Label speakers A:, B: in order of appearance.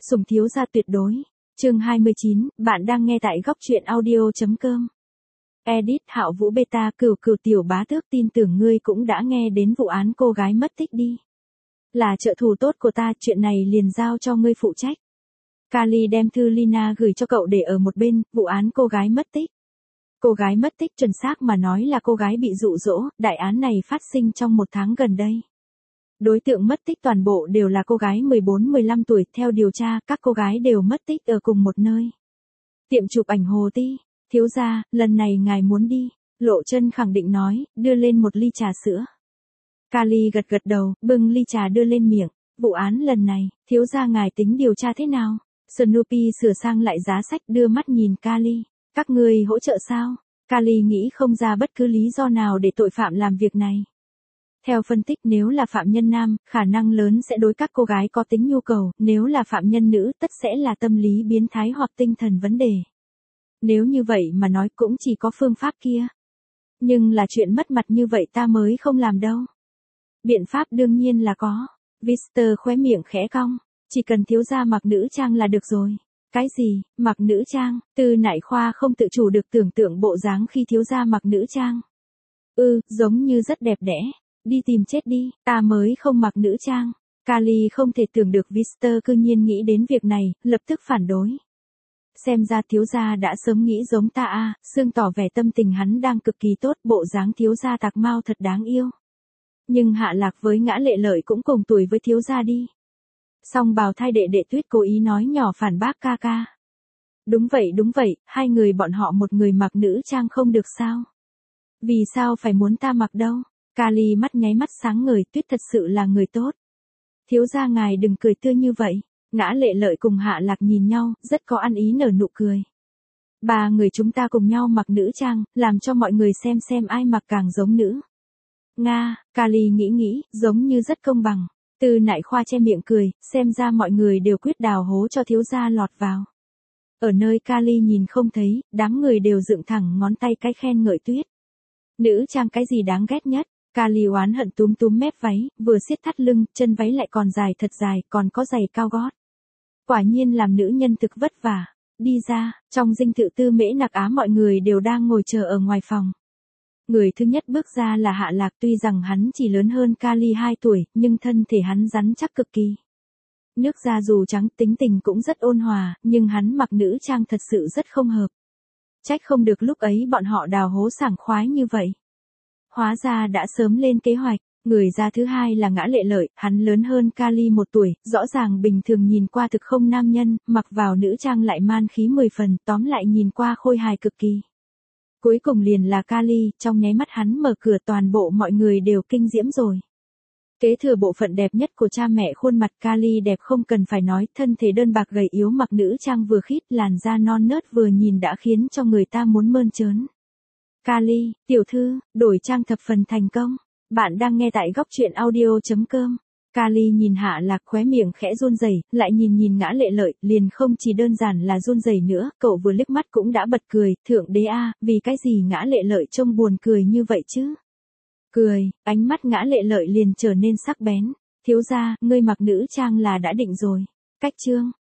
A: Sủng thiếu gia tuyệt đối. Chương 29, bạn đang nghe tại góc truyện audio.com. Edit Hạo Vũ Beta. Cửu Cửu tiểu bá tước, tin tưởng ngươi cũng đã nghe đến vụ án cô gái mất tích đi. Là trợ thủ tốt của ta, chuyện này liền giao cho ngươi phụ trách. Kali đem thư Lina gửi cho cậu để ở một bên. Vụ án cô gái mất tích. Cô gái mất tích, chuẩn xác mà nói là cô gái bị dụ dỗ. Đại án này phát sinh trong một tháng gần đây. Đối tượng mất tích toàn bộ đều là cô gái 14-15 tuổi. Theo điều tra, các cô gái đều mất tích ở cùng một nơi. Tiệm chụp ảnh Hồ Ti. Thiếu gia, lần này ngài muốn đi. Lộ Chân khẳng định nói, đưa lên một ly trà sữa. Kali gật gật đầu, bưng ly trà đưa lên miệng. Vụ án lần này, thiếu gia ngài tính điều tra thế nào? Snoopy sửa sang lại giá sách, đưa mắt nhìn Kali. Các ngươi hỗ trợ sao? Kali nghĩ không ra bất cứ lý do nào để tội phạm làm việc này. Theo phân tích, nếu là phạm nhân nam, khả năng lớn sẽ đối các cô gái có tính nhu cầu, nếu là phạm nhân nữ tất sẽ là tâm lý biến thái hoặc tinh thần vấn đề. Nếu như vậy mà nói cũng chỉ có phương pháp kia. Nhưng là chuyện mất mặt như vậy ta mới không làm đâu. Biện pháp đương nhiên là có. Victor khóe miệng khẽ cong. Chỉ cần thiếu gia mặc nữ trang là được rồi. Cái gì, mặc nữ trang? Tư Nại Khoa không tự chủ được tưởng tượng bộ dáng khi thiếu gia mặc nữ trang. Giống như rất đẹp đẽ. Đi tìm chết đi, ta mới không mặc nữ trang. Kali không thể tưởng được Victor cư nhiên nghĩ đến việc này, lập tức phản đối. Xem ra thiếu gia đã sớm nghĩ giống ta à, Sương tỏ vẻ tâm tình hắn đang cực kỳ tốt, bộ dáng thiếu gia tạc mau thật đáng yêu. Nhưng Hạ Lạc với Ngã Lệ Lợi cũng cùng tuổi với thiếu gia đi. Song Bào Thai đệ đệ Tuyết cố ý nói nhỏ phản bác ca ca. Đúng vậy, hai người bọn họ một người mặc nữ trang không được sao? Vì sao phải muốn ta mặc đâu? Kali mắt nháy mắt sáng ngời, Tuyết thật sự là người tốt. Thiếu gia ngài đừng cười tươi như vậy. Ngã Lệ Lợi cùng Hạ Lạc nhìn nhau, rất có ăn ý nở nụ cười. Ba người chúng ta cùng nhau mặc nữ trang, làm cho mọi người xem ai mặc càng giống nữ. Nga, Kali nghĩ, giống như rất công bằng. Tư Nại Khoa che miệng cười, xem ra mọi người đều quyết đào hố cho thiếu gia lọt vào. Ở nơi Kali nhìn không thấy, đám người đều dựng thẳng ngón tay cái khen ngợi Tuyết. Nữ trang cái gì đáng ghét nhất? Kali oán hận túm mép váy, vừa siết thắt lưng, chân váy lại còn dài thật dài, còn có giày cao gót. Quả nhiên làm nữ nhân thực vất vả. Đi ra, trong dinh thự Tư Mễ Nặc Á mọi người đều đang ngồi chờ ở ngoài phòng. Người thứ nhất bước ra là Hạ Lạc, tuy rằng hắn chỉ lớn hơn Kali 2 tuổi, nhưng thân thể hắn rắn chắc cực kỳ. Nước da dù trắng, tính tình cũng rất ôn hòa, nhưng hắn mặc nữ trang thật sự rất không hợp. Trách không được lúc ấy bọn họ đào hố sảng khoái như vậy. Hóa ra đã sớm lên kế hoạch. Người ra thứ hai là Ngã Lệ Lợi, hắn lớn hơn Kali 1 tuổi, rõ ràng bình thường nhìn qua thực không nam nhân, mặc vào nữ trang lại man khí 10 phần, tóm lại nhìn qua khôi hài cực kỳ. Cuối cùng liền là Kali, trong nháy mắt hắn mở cửa toàn bộ mọi người đều kinh diễm rồi. Kế thừa bộ phận đẹp nhất của cha mẹ, khuôn mặt Kali đẹp không cần phải nói, thân thể đơn bạc gầy yếu mặc nữ trang vừa khít, làn da non nớt vừa nhìn đã khiến cho người ta muốn mơn trớn. Kali, tiểu thư, đổi trang thập phần thành công. Bạn đang nghe tại góc truyện audio.com. Kali nhìn Hạ Lạc khóe miệng khẽ run rẩy, lại nhìn Ngã Lệ Lợi, liền không chỉ đơn giản là run rẩy nữa, cậu vừa liếc mắt cũng đã bật cười, thượng đế a, vì cái gì Ngã Lệ Lợi trông buồn cười như vậy chứ? Cười, ánh mắt Ngã Lệ Lợi liền trở nên sắc bén. Thiếu gia, ngươi mặc nữ trang là đã định rồi. Cách chương.